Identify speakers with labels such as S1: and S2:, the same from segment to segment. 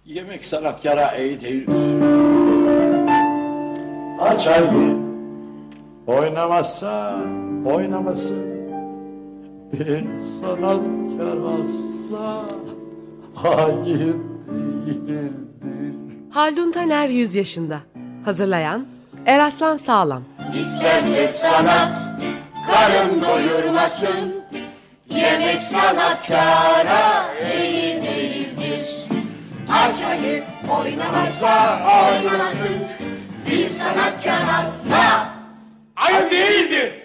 S1: Yemek sanatkara iyi değil. Aç haydi. Oynamazsa oynamasın. Bir sanatkar asla hain değildir.
S2: Haldun Taner 100 yaşında. Hazırlayan Eraslan Sağlam.
S3: İsterse sanat karın doyurmasın. Yemek sanatkara iyi değildir. Acayip oynamazsa oynamasın. Bir sanatkar asla
S1: Hain değildir.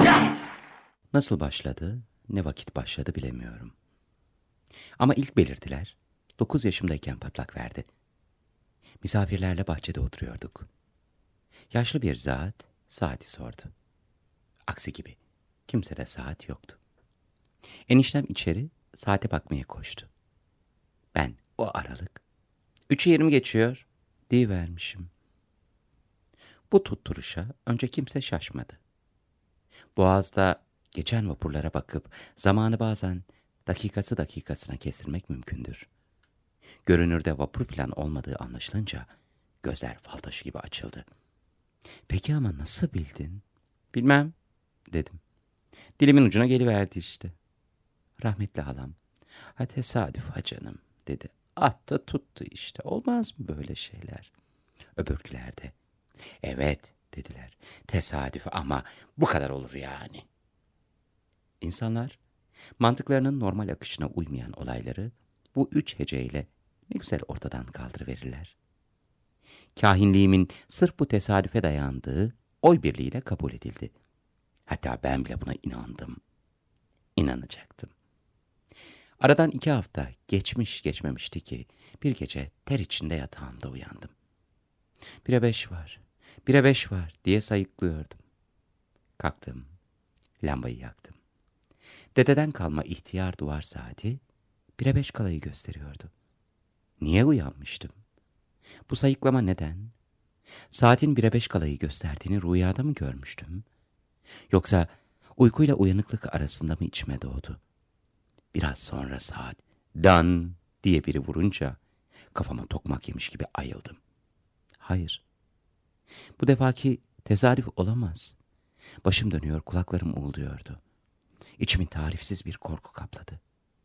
S4: Nasıl başladı, ne vakit başladı bilemiyorum. Ama ilk belirtiler 9 yaşımdayken patlak verdi. Misafirlerle bahçede oturuyorduk. Yaşlı bir zat saati sordu. Aksi gibi kimsede saat yoktu. Eniştem içeri saate bakmaya koştu. Ben o aralık 3'ü 20 geçiyor deyivermişim. Bu tutturuşa önce kimse şaşmadı. Boğaz'da geçen vapurlara bakıp zamanı bazen dakikası dakikasına kestirmek mümkündür. Görünürde vapur falan olmadığı anlaşılınca gözler fal taşı gibi açıldı. Peki ama nasıl bildin? Bilmem dedim. Dilimin ucuna geliverdi işte. Rahmetli halam, ha tesadüf ha canım dedi. Attı tuttu işte, olmaz mı böyle şeyler? Öbürküler de evet dediler. Tesadüf ama bu kadar olur yani. İnsanlar mantıklarının normal akışına uymayan olayları bu 3 heceyle ne güzel ortadan kaldırıverirler. Kahinliğimin sırf bu tesadüfe dayandığı oy birliğiyle kabul edildi. Hatta ben bile buna inandım. İnanacaktım. Aradan 2 hafta geçmemişti ki bir gece ter içinde yatağımda uyandım. 1'e 5 var, 1'e 5 var diye sayıklıyordum. Kalktım, lambayı yaktım. Dededen kalma ihtiyar duvar saati 1'e 5 kalayı gösteriyordu. Niye uyanmıştım? Bu sayıklama neden? Saatin 1'e 5 kalayı gösterdiğini rüyada mı görmüştüm? Yoksa uykuyla uyanıklık arasında mı içime doğdu? Biraz sonra saat dan diye biri vurunca kafama tokmak yemiş gibi ayıldım. Hayır. Bu defaki tesadüf olamaz. Başım dönüyor, kulaklarım uğulduyordu. İçimi tarifsiz bir korku kapladı.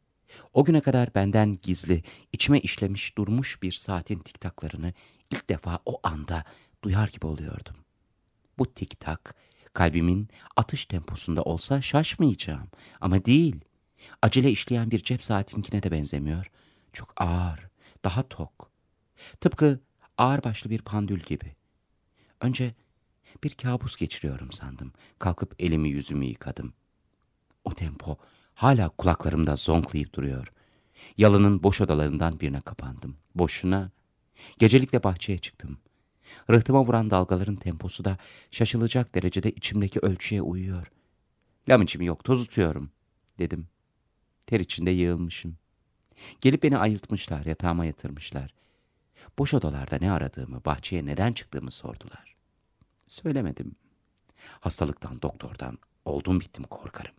S4: O güne kadar benden gizli, içime işlemiş durmuş bir saatin tiktaklarını ilk defa o anda duyar gibi oluyordum. Bu tiktak kalbimin atış temposunda olsa şaşmayacağım ama değil. Acele işleyen bir cep saatinkine de benzemiyor. Çok ağır, daha tok. Tıpkı ağırbaşlı bir pandül gibi. Önce bir kabus geçiriyorum sandım. Kalkıp elimi yüzümü yıkadım. O tempo hala kulaklarımda zonklayıp duruyor. Yalının boş odalarından birine kapandım. Boşuna. Gecelikle bahçeye çıktım. Rıhtıma vuran dalgaların temposu da şaşılacak derecede içimdeki ölçüye uyuyor. Lam içimi yok, tozutuyorum dedim. Ter içinde yığılmışım. Gelip beni ayıltmışlar, yatağıma yatırmışlar. Boş odalarda ne aradığımı, bahçeye neden çıktığımı sordular. Söylemedim. Hastalıktan, doktordan oldum bittim korkarım.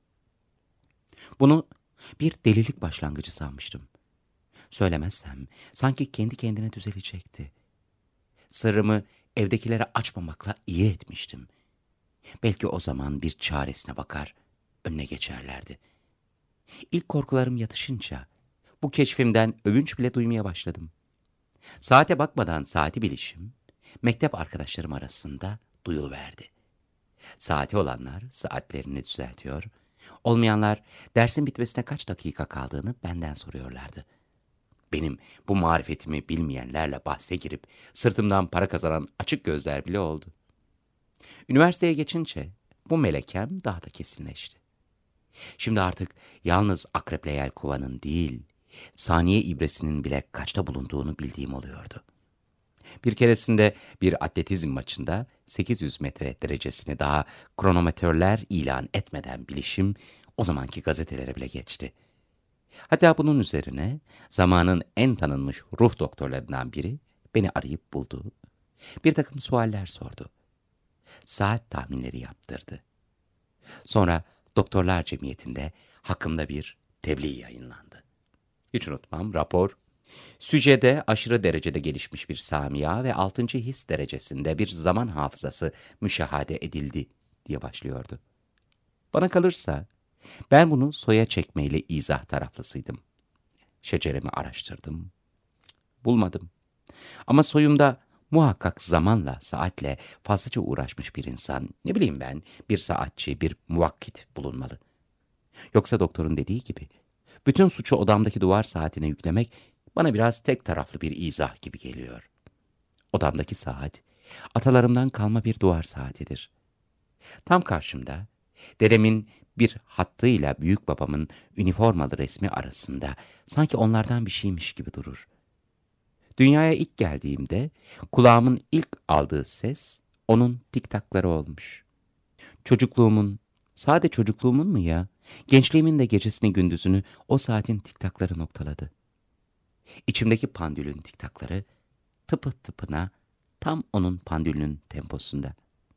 S4: Bunu bir delilik başlangıcı sanmıştım. Söylemezsem sanki kendi kendine düzelecekti. Sırrımı evdekilere açmamakla iyi etmiştim. Belki o zaman bir çaresine bakar, önüne geçerlerdi. İlk korkularım yatışınca bu keşfimden övünç bile duymaya başladım. Saate bakmadan saati bilişim, mektep arkadaşlarım arasında duyuluverdi. Saati olanlar saatlerini düzeltiyor, olmayanlar dersin bitmesine kaç dakika kaldığını benden soruyorlardı. Benim bu marifetimi bilmeyenlerle bahse girip sırtımdan para kazanan açık gözler bile oldu. Üniversiteye geçince bu melekem daha da kesinleşti. Şimdi artık yalnız akreple yelkovanın değil, saniye ibresinin bile kaçta bulunduğunu bildiğim oluyordu. Bir keresinde bir atletizm maçında 800 metre derecesini daha kronometörler ilan etmeden bilişim o zamanki gazetelere bile geçti. Hatta bunun üzerine zamanın en tanınmış ruh doktorlarından biri beni arayıp buldu. Bir takım sualler sordu. Saat tahminleri yaptırdı. Sonra Doktorlar Cemiyeti'nde hakkımda bir tebliğ yayınlandı. Hiç unutmam, rapor Sücede aşırı derecede gelişmiş bir samia ve 6. his derecesinde bir zaman hafızası müşahede edildi diye başlıyordu. Bana kalırsa ben bunu soya çekmeyle izah taraflısıydım. Şeceremi araştırdım, bulmadım. Ama soyumda muhakkak zamanla, saatle fazlaca uğraşmış bir insan, ne bileyim ben, bir saatçi, bir muvakkit bulunmalı. Yoksa doktorun dediği gibi, bütün suçu odamdaki duvar saatine yüklemek bana biraz tek taraflı bir izah gibi geliyor. Odamdaki saat, atalarımdan kalma bir duvar saatidir. Tam karşımda, dedemin bir hattıyla büyük babamın üniformalı resmi arasında sanki onlardan bir şeymiş gibi durur. Dünyaya ilk geldiğimde kulağımın ilk aldığı ses onun tiktakları olmuş. Çocukluğumun, sade çocukluğumun mu ya? Gençliğimin de gecesini gündüzünü o saatin tiktakları noktaladı. İçimdeki pandülün tiktakları tıpı tıpına tam onun pandülünün temposunda.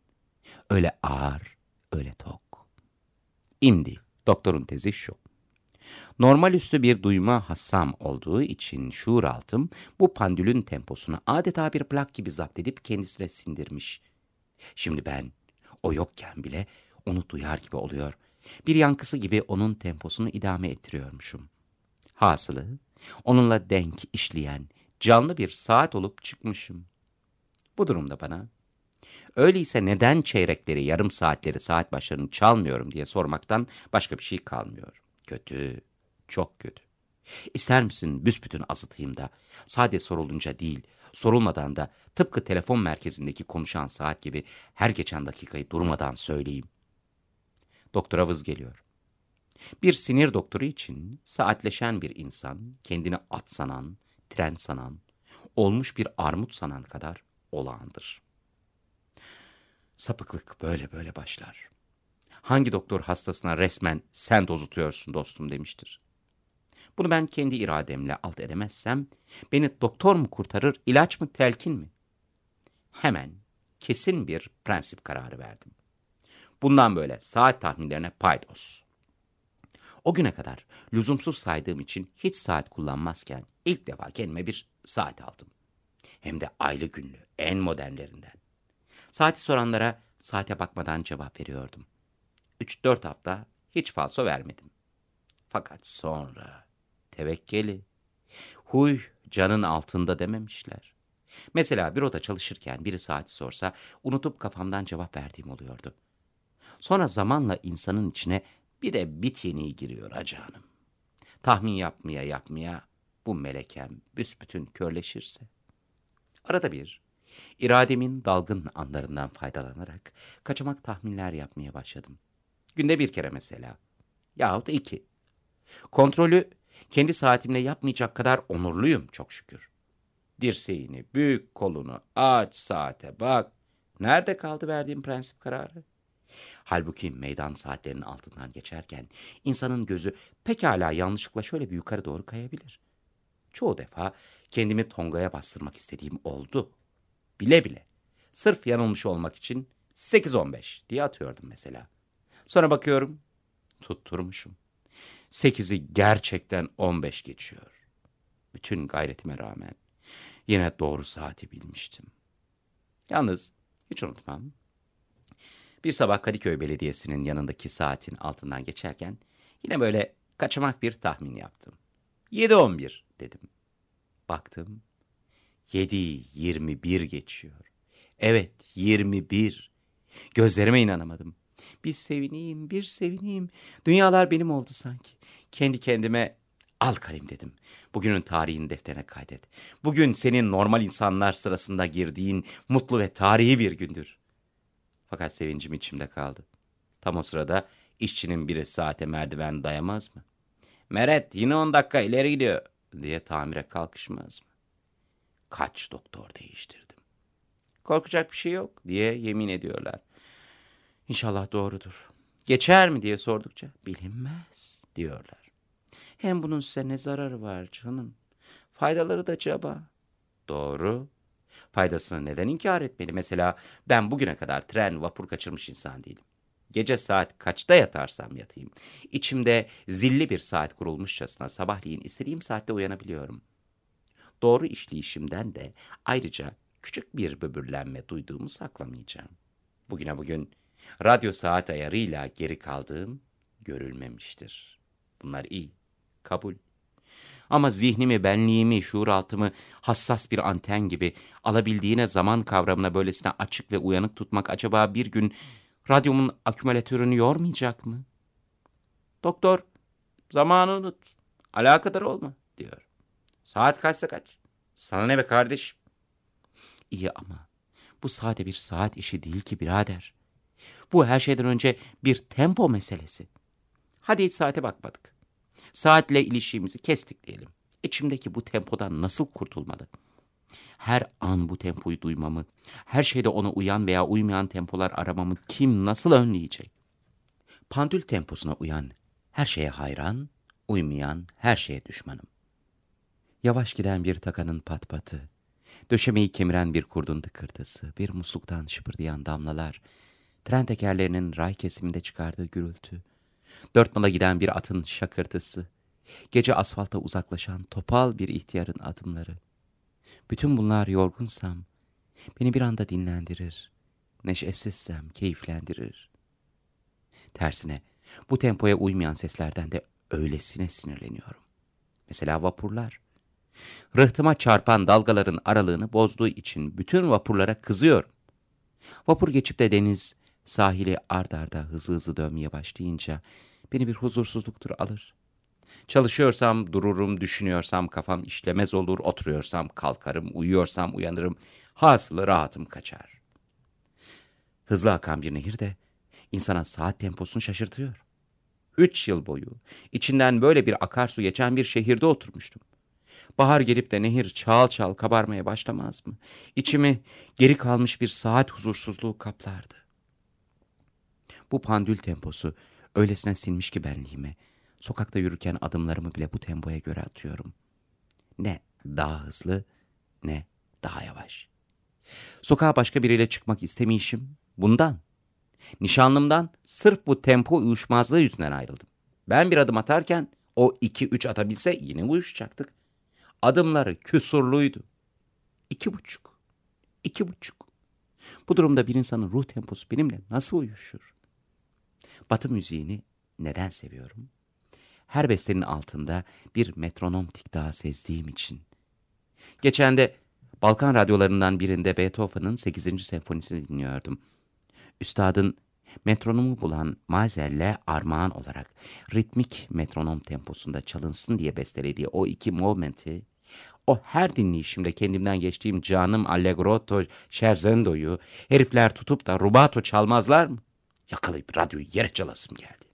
S4: Öyle ağır, öyle tok. İmdi, doktorun tezi şu. Normal üstü bir duyma hassam olduğu için şuur altım bu pandülün temposunu adeta bir plak gibi zapt edip kendisine sindirmiş. Şimdi ben o yokken bile onu duyar gibi oluyor. Bir yankısı gibi onun temposunu idame ettiriyormuşum. Hasılı onunla denk işleyen canlı bir saat olup çıkmışım. Bu durumda bana öyleyse neden çeyrekleri, yarım saatleri, saat başlarını çalmıyorum diye sormaktan başka bir şey kalmıyor. Kötü, çok kötü. İster misin büsbütün azıtayım da, sade sorulunca değil, sorulmadan da tıpkı telefon merkezindeki konuşan saat gibi her geçen dakikayı durmadan söyleyeyim. Doktora vız geliyor. Bir sinir doktoru için saatleşen bir insan, kendini at sanan, tren sanan, olmuş bir armut sanan kadar olağandır. Sapıklık böyle böyle başlar. Hangi doktor hastasına resmen sen tozutuyorsun dostum demiştir. Bunu ben kendi irademle alt edemezsem beni doktor mu kurtarır, ilaç mı, telkin mi? Hemen kesin bir prensip kararı verdim. Bundan böyle saat tahminlerine paydos. O güne kadar lüzumsuz saydığım için hiç saat kullanmazken ilk defa kendime bir saat aldım. Hem de aylı günlü, en modernlerinden. Saati soranlara saate bakmadan cevap veriyordum. 3-4 hafta hiç falso vermedim. Fakat sonra tevekkeli, huy canın altında dememişler. Mesela büroda çalışırken biri saati sorsa unutup kafamdan cevap verdiğim oluyordu. Sonra zamanla insanın içine bir de bit yeniği giriyor acanım. Tahmin yapmaya bu melekem büsbütün körleşirse. Arada bir irademin dalgın anlarından faydalanarak kaçamak tahminler yapmaya başladım. Günde bir kere mesela. Yahut 2. Kontrolü kendi saatimle yapmayacak kadar onurluyum çok şükür. Dirseğini, büyük kolunu aç, saate bak. Nerede kaldı verdiğim prensip kararı? Halbuki meydan saatlerinin altından geçerken insanın gözü pekala yanlışlıkla şöyle bir yukarı doğru kayabilir. Çoğu defa kendimi tongaya bastırmak istediğim oldu. Bile bile. Sırf yanılmış olmak için 8-15 diye atıyordum mesela. Sonra bakıyorum, tutturmuşum. 8'i gerçekten 15 geçiyor. Bütün gayretime rağmen yine doğru saati bilmiştim. Yalnız hiç unutmam. Bir sabah Kadıköy Belediyesi'nin yanındaki saatin altından geçerken yine böyle kaçamak bir tahmin yaptım. 7-11 dedim. Baktım 7:21 geçiyor. Evet 21. Gözlerime inanamadım. Bir sevineyim. Dünyalar benim oldu sanki. Kendi kendime al kalem dedim. Bugünün tarihini defterine kaydet. Bugün senin normal insanlar sırasında girdiğin mutlu ve tarihi bir gündür. Fakat sevincim içimde kaldı. Tam o sırada işçinin biri saate merdiven dayamaz mı? Meret yine 10 dakika ileri gidiyor diye tamire kalkışmaz mı? Kaç doktor değiştirdim. Korkacak bir şey yok diye yemin ediyorlar. İnşallah doğrudur. Geçer mi diye sordukça bilinmez diyorlar. Hem bunun size ne zararı var canım? Faydaları da caba. Doğru. Faydasını neden inkar etmeli? Mesela ben bugüne kadar tren, vapur kaçırmış insan değilim. Gece saat kaçta yatarsam yatayım. İçimde zilli bir saat kurulmuşçasına sabahleyin istediğim saatte uyanabiliyorum. doğru işleyişimden de ayrıca küçük bir böbürlenme duyduğumu saklamayacağım. Bugüne bugün radyo saat ayarıyla geri kaldığım görülmemiştir. Bunlar iyi, kabul. Ama zihnimi, benliğimi, şuuraltımı hassas bir anten gibi alabildiğine zaman kavramına böylesine açık ve uyanık tutmak acaba bir gün radyomun akümülatörünü yormayacak mı? Doktor, zamanı unut, alakadar olma diyor. Saat kaçsa kaç, sana ne be kardeşim? İyi ama bu sade bir saat işi değil ki birader. Bu her şeyden önce bir tempo meselesi. Hadi hiç saate bakmadık. Saatle ilişkimizi kestik diyelim. İçimdeki bu tempodan nasıl kurtulmalı? Her an bu tempoyu duymamı, her şeyde ona uyan veya uymayan tempolar aramamı kim nasıl önleyecek? Pandül temposuna uyan, her şeye hayran, uymayan her şeye düşmanım. Yavaş giden bir takanın pat patı, döşemeyi kemiren bir kurdun tıkırtısı, bir musluktan şıpırdayan damlalar, tren tekerlerinin ray kesiminde çıkardığı gürültü, dört nala giden bir atın şakırtısı, gece asfalta uzaklaşan topal bir ihtiyarın adımları. Bütün bunlar yorgunsam, beni bir anda dinlendirir, neşesizsem keyiflendirir. Tersine, bu tempoya uymayan seslerden de öylesine sinirleniyorum. Mesela vapurlar. Rıhtıma çarpan dalgaların aralığını bozduğu için bütün vapurlara kızıyorum. Vapur geçip de deniz, sahili ard arda hızlı hızlı dönmeye başlayınca beni bir huzursuzluktur alır. Çalışıyorsam dururum, düşünüyorsam kafam işlemez olur, oturuyorsam kalkarım, uyuyorsam uyanırım, hasılı rahatım kaçar. Hızlı akan bir nehir de insana saat temposunu şaşırtıyor. 3 yıl boyu içinden böyle bir akarsu geçen bir şehirde oturmuştum. Bahar gelip de nehir çağıl çağıl kabarmaya başlamaz mı? İçimi geri kalmış bir saat huzursuzluğu kaplardı. Bu pandül temposu öylesine sinmiş ki benliğime, sokakta yürürken adımlarımı bile bu tempoya göre atıyorum. Ne daha hızlı ne daha yavaş. Sokağa başka biriyle çıkmak istemeyişim bundan. Nişanlımdan sırf bu tempo uyuşmazlığı yüzünden ayrıldım. Ben bir adım atarken o 2-3 atabilse yine uyuşacaktık. Adımları küsurluydu. 2,5. 2,5. Bu durumda bir insanın ruh temposu benimle nasıl uyuşur? Batı müziğini neden seviyorum? Her bestenin altında bir metronom tiktağı sezdiğim için. Geçen de Balkan radyolarından birinde Beethoven'ın 8. senfonisini dinliyordum. Üstadın metronomu bulan Mazel'le armağan olarak ritmik metronom temposunda çalınsın diye bestelediği o iki movementi, o her dinleyişimde kendimden geçtiğim canım Allegretto Scherzendo'yu herifler tutup da rubato çalmazlar mı? Yakalayıp radyoyu yere çalasım geldi.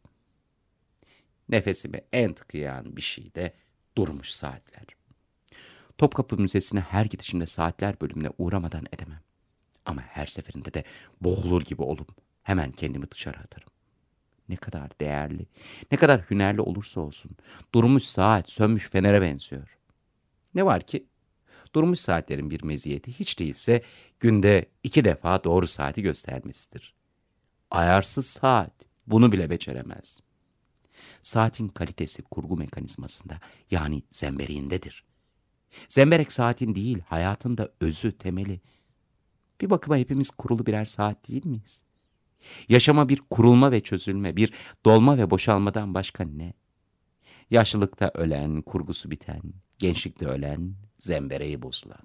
S4: Nefesimi en tıkayan bir şey de durmuş saatler. Topkapı Müzesi'ne her gidişimde saatler bölümüne uğramadan edemem. Ama her seferinde de boğulur gibi olup hemen kendimi dışarı atarım. Ne kadar değerli, ne kadar hünerli olursa olsun durmuş saat sönmüş fenere benziyor. Ne var ki? Durmuş saatlerin bir meziyeti hiç değilse günde 2 defa doğru saati göstermesidir. Ayarsız saat bunu bile beceremez. Saatin kalitesi kurgu mekanizmasında yani zemberiğindedir. Zemberek saatin değil hayatın da özü, temeli. Bir bakıma hepimiz kurulu birer saat değil miyiz? Yaşama bir kurulma ve çözülme, bir dolma ve boşalmadan başka ne? Yaşlılıkta ölen, kurgusu biten, gençlikte ölen, zembereği bozulan.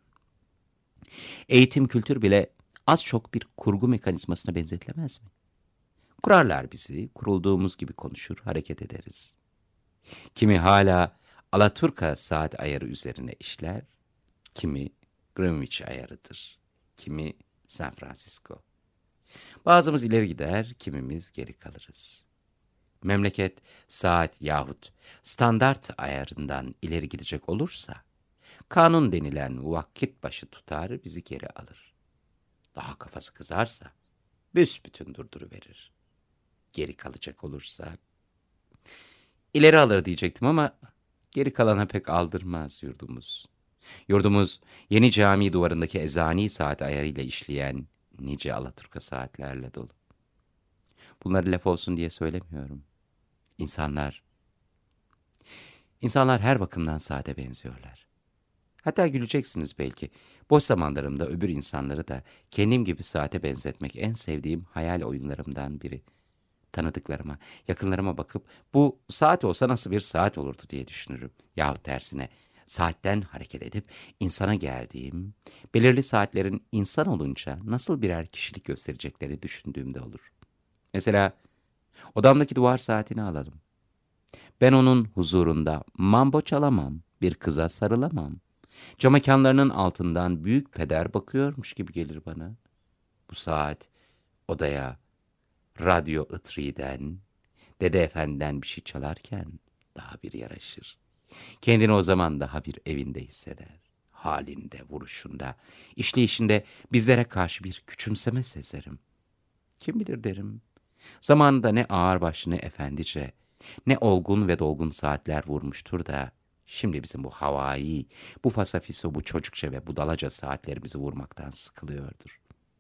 S4: Eğitim, kültür bile az çok bir kurgu mekanizmasına benzetilemez mi? Kurarlar bizi, kurulduğumuz gibi konuşur, hareket ederiz. Kimi hala Alaturka saat ayarı üzerine işler, kimi Greenwich ayarıdır, kimi San Francisco. Bazımız ileri gider, kimimiz geri kalırız. Memleket saat yahut standart ayarından ileri gidecek olursa, kanun denilen vakit başı tutar bizi geri alır. Daha kafası kızarsa büsbütün durduruverir. Geri kalacak olursa, ileri alır diyecektim ama geri kalana pek aldırmaz yurdumuz. Yurdumuz yeni cami duvarındaki ezani saat ayarıyla işleyen nice Alaturka saatlerle dolu. Bunları laf olsun diye söylemiyorum. İnsanlar her bakımdan saate benziyorlar. Hatta güleceksiniz belki. Boş zamanlarımda öbür insanları da kendim gibi saate benzetmek en sevdiğim hayal oyunlarımdan biri. Tanıdıklarıma, yakınlarıma bakıp bu saat olsa nasıl bir saat olurdu diye düşünürüm. Yahut tersine saatten hareket edip insana geldiğim, belirli saatlerin insan olunca nasıl birer kişilik gösterecekleri düşündüğümde olur. Mesela odamdaki duvar saatini alalım. Ben onun huzurunda mambo çalamam, bir kıza sarılamam. Cam mekanlarının altından büyük peder bakıyormuş gibi gelir bana. Bu saat odaya radyo ıtriden, dede efendiden bir şey çalarken daha bir yaraşır. Kendini o zaman daha bir evinde hisseder. Halinde, vuruşunda, işleyişinde bizlere karşı bir küçümseme sezerim. Kim bilir derim. Zamanında ne ağırbaşlı ne efendice, ne olgun ve dolgun saatler vurmuştur da, şimdi bizim bu havai, bu fasafiso, bu çocukça ve budalaca saatlerimizi vurmaktan sıkılıyordur.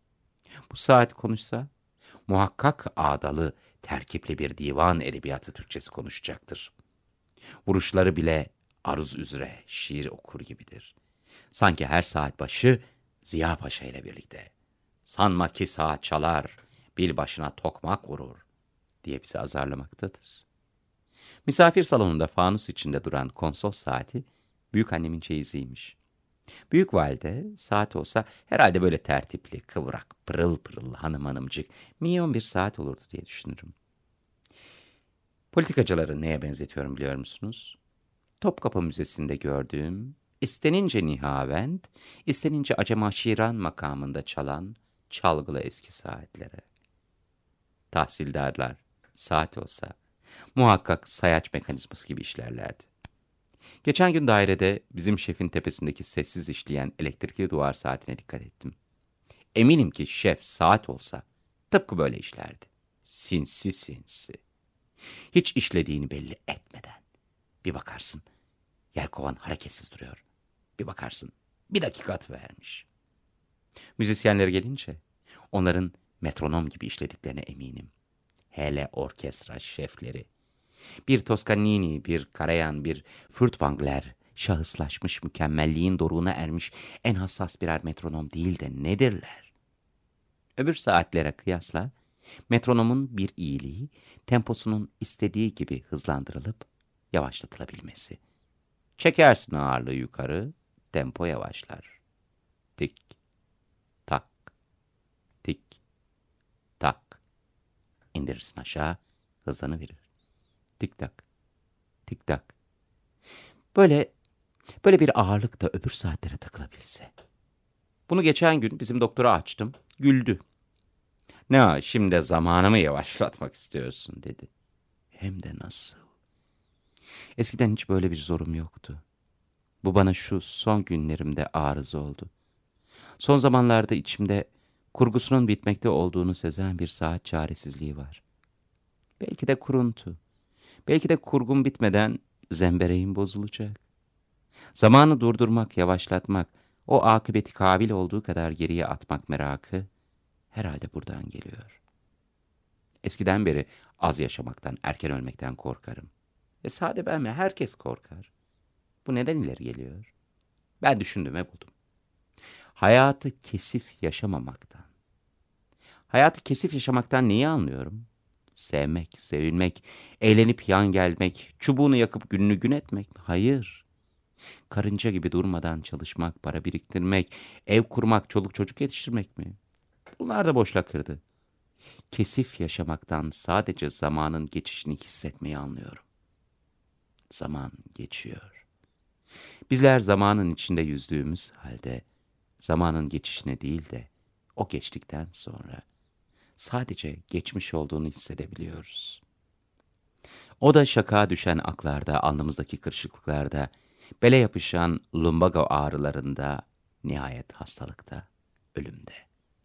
S4: Bu saat konuşsa, muhakkak ağdalı, terkipli bir divan edebiyatı Türkçesi konuşacaktır. Vuruşları bile aruz üzere şiir okur gibidir. Sanki her saat başı Ziya Paşa ile birlikte. Sanma ki saat çalar, bil başına tokmak vurur diye bizi azarlamaktadır. Misafir salonunda fanus içinde duran konsol saati büyükannemin çeyiziymiş. Büyük valide saat olsa herhalde böyle tertipli, kıvrak, pırıl pırıl hanımcık, minyon bir saat olurdu diye düşünürüm. Politikacıları neye benzetiyorum biliyor musunuz? Topkapı Müzesi'nde gördüğüm, istenince nihavend, istenince acemaşiran makamında çalan çalgılı eski saatlere. Tahsildarlar saat olsa muhakkak sayaç mekanizması gibi işlerlerdi. Geçen gün dairede bizim şefin tepesindeki sessiz işleyen elektrikli duvar saatine dikkat ettim. Eminim ki şef saat olsa tıpkı böyle işlerdi. Sinsi sinsi. Hiç işlediğini belli etmeden. Bir bakarsın yelkovan hareketsiz duruyor. Bir bakarsın bir dakika vermiş. Müzisyenlere gelince onların metronom gibi işlediklerine eminim. Hele orkestra şefleri. Bir Toscanini, bir Karajan, bir Furtwängler şahıslaşmış, mükemmelliğin doruğuna ermiş en hassas birer metronom değil de nedirler? Öbür saatlere kıyasla metronomun bir iyiliği, temposunun istediği gibi hızlandırılıp yavaşlatılabilmesi. Çekersin ağırlığı yukarı, tempo yavaşlar. Tik, tak, tik, tak. İndirirsin aşağı, hızlanıverir. Tik tak, tik tak. Böyle bir ağırlık da öbür saatlere takılabilse. Bunu geçen gün bizim doktora açtım, güldü. Ne o, şimdi zamanımı yavaşlatmak istiyorsun dedi. Hem de nasıl. Eskiden hiç böyle bir zorum yoktu. Bu bana şu son günlerimde arız oldu. Son zamanlarda içimde kurgusunun bitmekte olduğunu sezen bir saat çaresizliği var. Belki de kuruntu. Belki de kurgun bitmeden zembereğim bozulacak. Zamanı durdurmak, yavaşlatmak, o akıbeti kabil olduğu kadar geriye atmak merakı herhalde buradan geliyor. Eskiden beri az yaşamaktan, erken ölmekten korkarım. Sade ben mi? Herkes korkar. Bu neden ileri geliyor? Ben düşündüğüme buldum. Hayatı kesif yaşamamaktan. Hayatı kesif yaşamaktan neyi anlıyorum? Sevmek, sevilmek, eğlenip yan gelmek, çubuğunu yakıp gününü gün etmek. Hayır. Karınca gibi durmadan çalışmak, para biriktirmek, ev kurmak, çoluk çocuk yetiştirmek mi? Bunlar da boş lakırdı. Kesif yaşamaktan sadece zamanın geçişini hissetmeyi anlıyorum. Zaman geçiyor. Bizler zamanın içinde yüzdüğümüz halde zamanın geçişine değil de o geçtikten sonra sadece geçmiş olduğunu hissedebiliyoruz. O da şakağa düşen aklarda, alnımızdaki kırışıklıklarda, bele yapışan lumbago ağrılarında, nihayet hastalıkta, ölümde.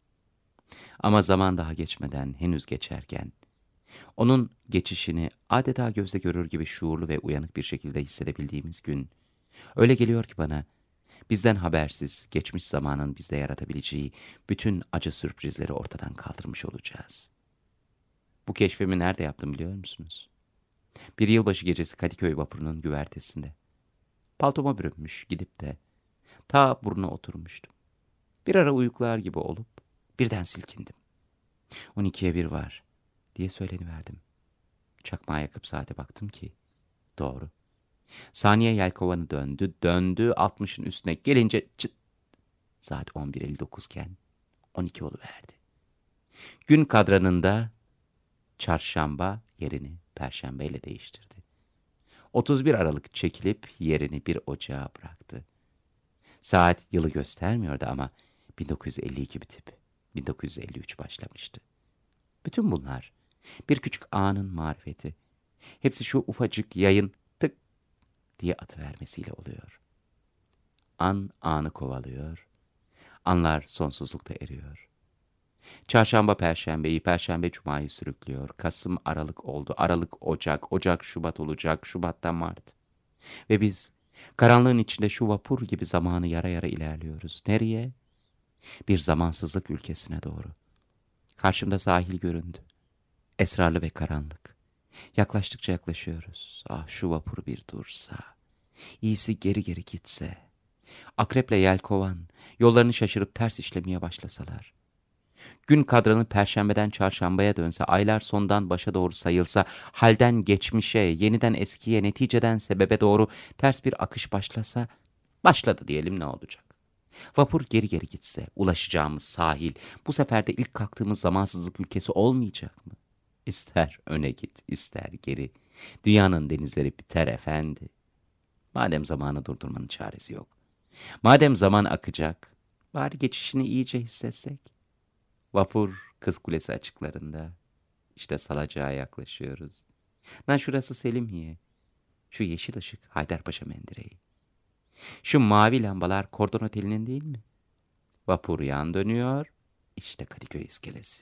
S4: Ama zaman daha geçmeden, henüz geçerken, onun geçişini adeta gözle görür gibi şuurlu ve uyanık bir şekilde hissedebildiğimiz gün, öyle geliyor ki bana, bizden habersiz geçmiş zamanın bizde yaratabileceği bütün acı sürprizleri ortadan kaldırmış olacağız. Bu keşfimi nerede yaptım biliyor musunuz? Bir yılbaşı gecesi Kadıköy vapurunun güvertesinde. Paltoma bürünmüş gidip de Ta burnuna oturmuştum. Bir ara uyuklar gibi olup birden silkindim. 12'ye 1 var diye söyleniverdim. Çakmağı yakıp saate baktım ki doğru. Saniye yelkovanı döndü 60'ın üstüne gelince çıt. Saat 11.59 iken 12 oluverdi. Gün kadranında çarşamba yerini perşembeyle değiştirdi. 31 Aralık çekilip yerini bir ocağa bıraktı. Saat yılı göstermiyordu ama 1952 bitip 1953 başlamıştı. Bütün bunlar bir küçük anın marifeti. Hepsi şu ufacık yayın tık diye atıvermesiyle oluyor. An anı kovalıyor, anlar sonsuzlukta eriyor. Çarşamba perşembeyi, perşembe cumayı sürüklüyor. Kasım Aralık oldu, Aralık Ocak, Ocak Şubat olacak, Şubat'ta Mart. Ve biz karanlığın içinde şu vapur gibi zamanı yara yara ilerliyoruz. Nereye? Bir zamansızlık ülkesine doğru. Karşımda sahil göründü. Esrarlı ve karanlık. Yaklaştıkça yaklaşıyoruz. Ah şu vapur bir dursa. İyisi geri geri gitse. Akreple yelkovan yollarını şaşırıp ters işlemeye başlasalar. Gün kadranı perşembeden çarşambaya dönse, aylar sondan başa doğru sayılsa, halden geçmişe, yeniden eskiye, neticeden sebebe doğru ters bir akış başlasa, başladı diyelim ne olacak? Vapur geri geri gitse, ulaşacağımız sahil, bu sefer de ilk kalktığımız zamansızlık ülkesi olmayacak mı? İster öne git, ister geri. Dünyanın denizleri biter efendi. Madem zamanı durdurmanın çaresi yok. Madem zaman akacak, bari geçişini iyice hissetsek. Vapur Kız Kulesi açıklarında. İşte Salacak'a yaklaşıyoruz. Lan şurası Selimiye. Şu yeşil ışık Haydarpaşa Mendireği. Şu mavi lambalar Kordon Oteli'nin değil mi? Vapur yan dönüyor. İşte Kadıköy iskelesi.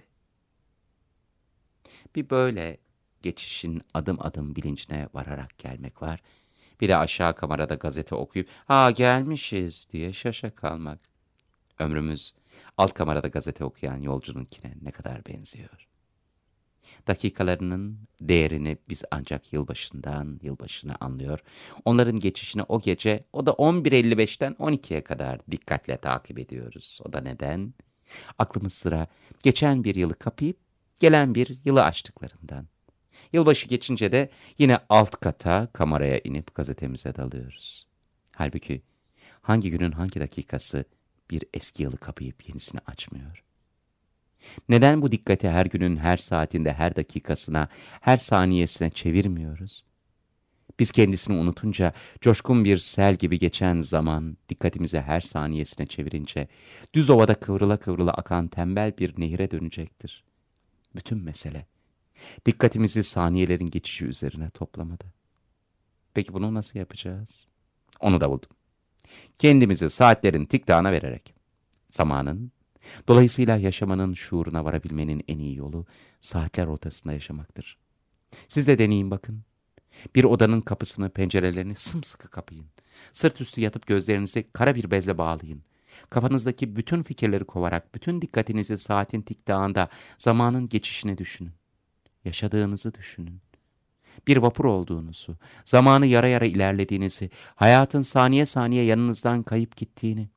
S4: Bir böyle geçişin adım adım bilincine vararak gelmek var. Bir de aşağı kamerada gazete okuyup "Ha gelmişiz" diye şaşa kalmak. Ömrümüz alt kamerada gazete okuyan yolcununkine ne kadar benziyor. Dakikalarının değerini biz ancak yılbaşından yılbaşına anlıyor. Onların geçişini o gece, o da 11.55'ten 12'ye kadar dikkatle takip ediyoruz. O da neden? Aklımız sıra geçen bir yılı kapayıp gelen bir yılı açtıklarından. Yılbaşı geçince de yine alt kata kameraya inip gazetemize dalıyoruz. Halbuki hangi günün hangi dakikası bir eski yılı kapayıp yenisini açmıyor? Neden bu dikkati her günün her saatinde, her dakikasına, her saniyesine çevirmiyoruz? Biz kendisini unutunca coşkun bir sel gibi geçen zaman dikkatimizi her saniyesine çevirince düz ovada kıvrıla kıvrıla akan tembel bir nehire dönecektir. Bütün mesele dikkatimizi saniyelerin geçişi üzerine toplamada. Peki bunu nasıl yapacağız? Onu da buldum. Kendimizi saatlerin tiktağına vererek. Zamanın, dolayısıyla yaşamanın şuuruna varabilmenin en iyi yolu saatler ortasında yaşamaktır. Siz de deneyin bakın. Bir odanın kapısını, pencerelerini sımsıkı kapayın. Sırt üstü yatıp gözlerinizi kara bir bezle bağlayın. Kafanızdaki bütün fikirleri kovarak bütün dikkatinizi saatin tiktağında zamanın geçişine düşünün. Yaşadığınızı düşünün. Bir vapur olduğunuzu, zamanı yara yara ilerlediğinizi, hayatın saniye saniye yanınızdan kayıp gittiğini.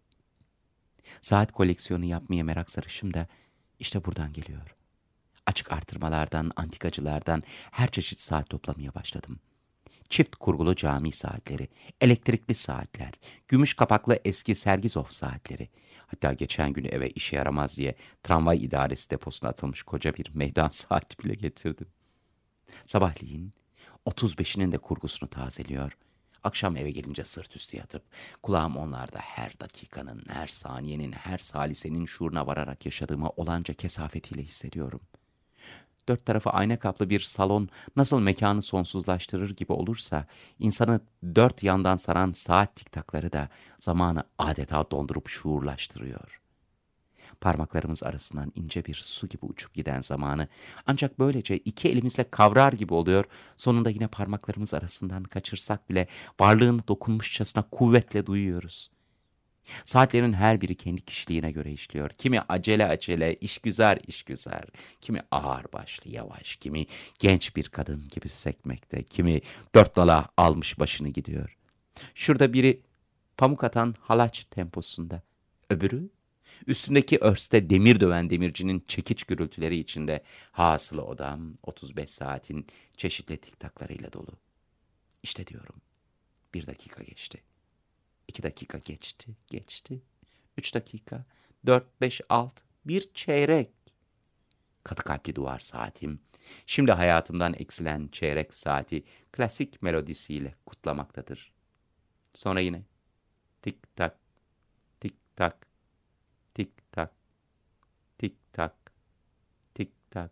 S4: Saat koleksiyonu yapmaya merak sarışım da işte buradan geliyor. Açık artırmalardan, antikacılardan her çeşit saat toplamaya başladım. Çift kurgulu cami saatleri, elektrikli saatler, gümüş kapaklı eski Sergizov saatleri. Hatta geçen gün eve işe yaramaz diye tramvay idaresi deposuna atılmış koca bir meydan saati bile getirdim. Sabahleyin 35'inin de kurgusunu tazeliyor. Akşam eve gelince sırt üstü yatıp kulağım onlarda her dakikanın, her saniyenin, her salisenin şuuruna vararak yaşadığımı olanca kesafetiyle hissediyorum. Dört tarafı ayna kaplı bir salon nasıl mekanı sonsuzlaştırır gibi olursa, insanı dört yandan saran saat tiktakları da zamanı adeta dondurup şuurlaştırıyor. Parmaklarımız arasından ince bir su gibi uçup giden zamanı ancak böylece iki elimizle kavrar gibi oluyor, sonunda yine parmaklarımız arasından kaçırsak bile varlığını dokunmuşçasına kuvvetle duyuyoruz. Saatlerin her biri kendi kişiliğine göre işliyor. Kimi acele acele, işgüzar işgüzar, kimi ağır başlı yavaş, kimi genç bir kadın gibi sekmekte, kimi dört nala almış başını gidiyor. Şurada biri pamuk atan halaç temposunda. Öbürü, üstündeki örste demir döven demircinin çekiç gürültüleri içinde hasılı odam 35 saatin çeşitli tiktaklarıyla dolu. İşte diyorum, 1 dakika geçti. 2 dakika geçti. 3 dakika, 4, 5, 6, bir çeyrek. Katı kalpli duvar saatim, şimdi hayatımdan eksilen çeyrek saati klasik melodisiyle kutlamaktadır. Sonra yine tik tak, tik tak, tik tak, tik tak, tik tak,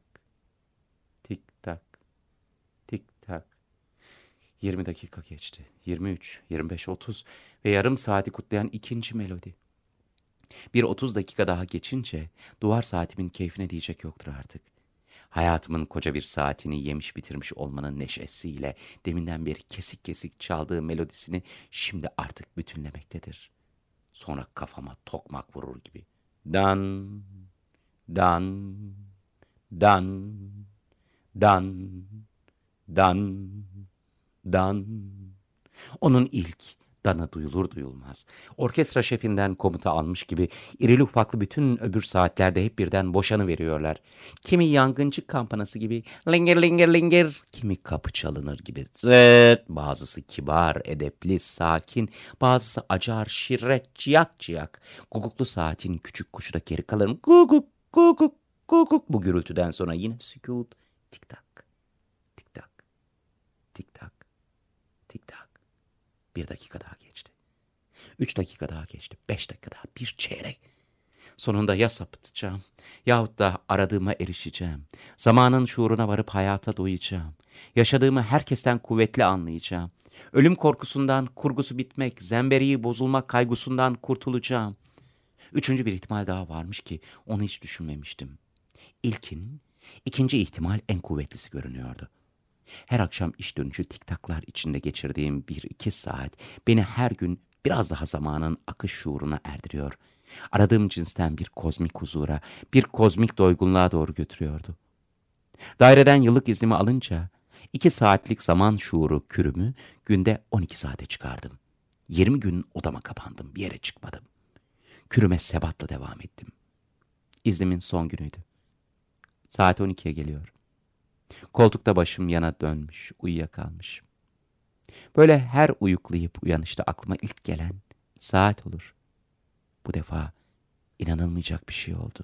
S4: tik tak, tik tak. 20 dakika geçti. 23, 25, 30 ve yarım saati kutlayan ikinci melodi. Bir 30 dakika daha geçince duvar saatimin keyfine diyecek yoktur artık. Hayatımın koca bir saatini yemiş bitirmiş olmanın neşesiyle deminden beri kesik kesik çaldığı melodisini şimdi artık bütünlemektedir. Sonra kafama tokmak vurur gibi. Dan, dan, dan, dan, dan, dan. Onun ilk danı duyulur duyulmaz, orkestra şefinden komuta almış gibi irili ufaklı bütün öbür saatlerde hep birden boşanıveriyorlar. Kimi yangıncı kampanası gibi lingir lingir lingir, kimi kapı çalınır gibi zıt, bazısı kibar, edepli, sakin, bazısı acar, şirret, ciyak ciyak. Guguklu saatin küçük kuşu da geri kalırım. Guguk, guguk, guguk. Bu gürültüden sonra yine sükût. Tik tak, tik tak, tik tak, tik tak. 1 dakika daha geçti. 3 dakika daha geçti. 5 dakika daha. Bir çeyrek. Sonunda ya sapıtacağım yahut da aradığıma erişeceğim. Zamanın şuuruna varıp hayata doyacağım. Yaşadığımı herkesten kuvvetli anlayacağım. Ölüm korkusundan, kurgusu bitmek, zemberiği bozulmak kaygısundan kurtulacağım. 3. bir ihtimal daha varmış ki onu hiç düşünmemiştim. İkinci ihtimal en kuvvetlisi görünüyordu. Her akşam iş dönüşü tiktaklar içinde geçirdiğim 1-2 saat beni her gün biraz daha zamanın akış şuuruna erdiriyor. Aradığım cinsten bir kozmik huzura, bir kozmik doygunluğa doğru götürüyordu. Daireden yıllık iznimi alınca 2 saatlik zaman şuuru kürümü günde 12 saate çıkardım. 20 gün odama kapandım, bir yere çıkmadım. Kürüme sebatla devam ettim. İznimin son günüydü. Saat 12'ye geliyor. Koltukta başım yana dönmüş, uyuyakalmış. Böyle her uyuklayıp uyanışta aklıma ilk gelen saat olur. Bu defa inanılmayacak bir şey oldu.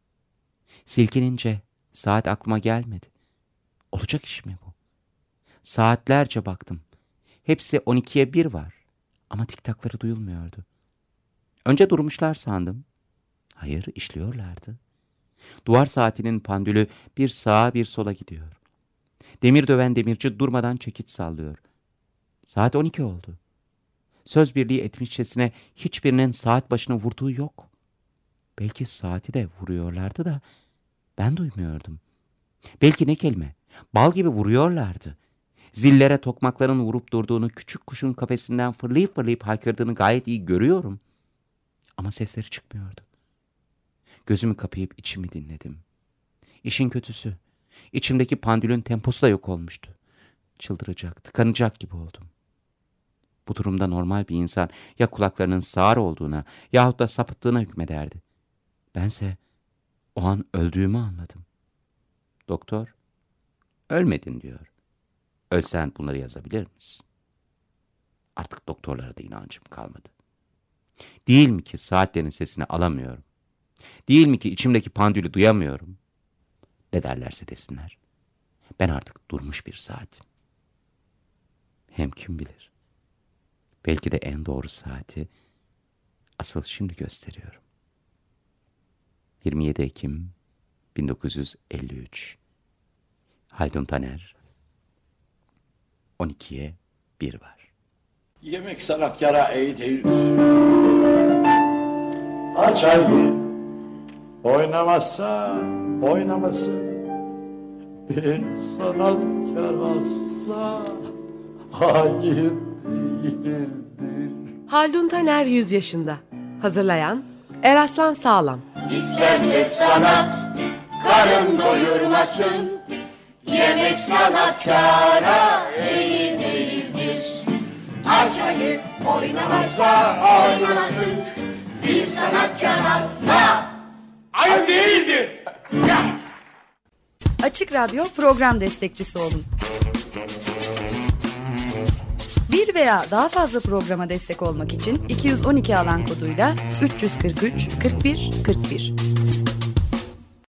S4: Silkinince saat aklıma gelmedi. Olacak iş mi bu? Saatlerce baktım. Hepsi 12'ye 1 var. Ama tiktakları duyulmuyordu. Önce durmuşlar sandım. Hayır, işliyorlardı. Duvar saatinin pandülü bir sağa bir sola gidiyor. Demir döven demirci durmadan çekiç sallıyor. Saat 12 oldu. Söz birliği etmişçesine hiçbirinin saat başına vurduğu yok. Belki saati de vuruyorlardı da ben duymuyordum. Belki ne kelime, bal gibi vuruyorlardı. Zillere tokmakların vurup durduğunu, küçük kuşun kafesinden fırlayıp fırlayıp haykırdığını gayet iyi görüyorum. Ama sesleri çıkmıyordu. Gözümü kapayıp içimi dinledim. İşin kötüsü, içimdeki pandülün temposu da yok olmuştu. Çıldıracak, tıkanacak gibi oldum. Bu durumda normal bir insan ya kulaklarının sağır olduğuna yahut da sapıttığına hükmederdi. Bense o an öldüğümü anladım. Doktor, ölmedin diyor. Ölsen bunları yazabilir misin? Artık doktorlara da inancım kalmadı. Değil mi ki saatlerin sesini alamıyorum? Değil mi ki içimdeki pandülü duyamıyorum? Ne derlerse desinler. Ben artık durmuş bir saatim. Hem kim bilir? Belki de en doğru saati asıl şimdi gösteriyorum. 27 Ekim 1953. Haldun Taner. 12'ye 1 var.
S1: Yemek sanatkara eğitir. Aç ayı. Oynamazsa oynamasın. Bir sanatkar asla hain değildir.
S2: Haldun Taner 100 yaşında. Hazırlayan Eraslan Sağlam.
S3: İsterse sanat karın doyurmasın. Yemek sanatkara iyi değildir. Aç ayı Oynamazsa oynamasın bir sanatkar asla.
S1: Ayıp değildir.
S5: Açık Radyo program destekçisi olun. Bir veya daha fazla programa destek olmak için 212 alan koduyla 343 41 41.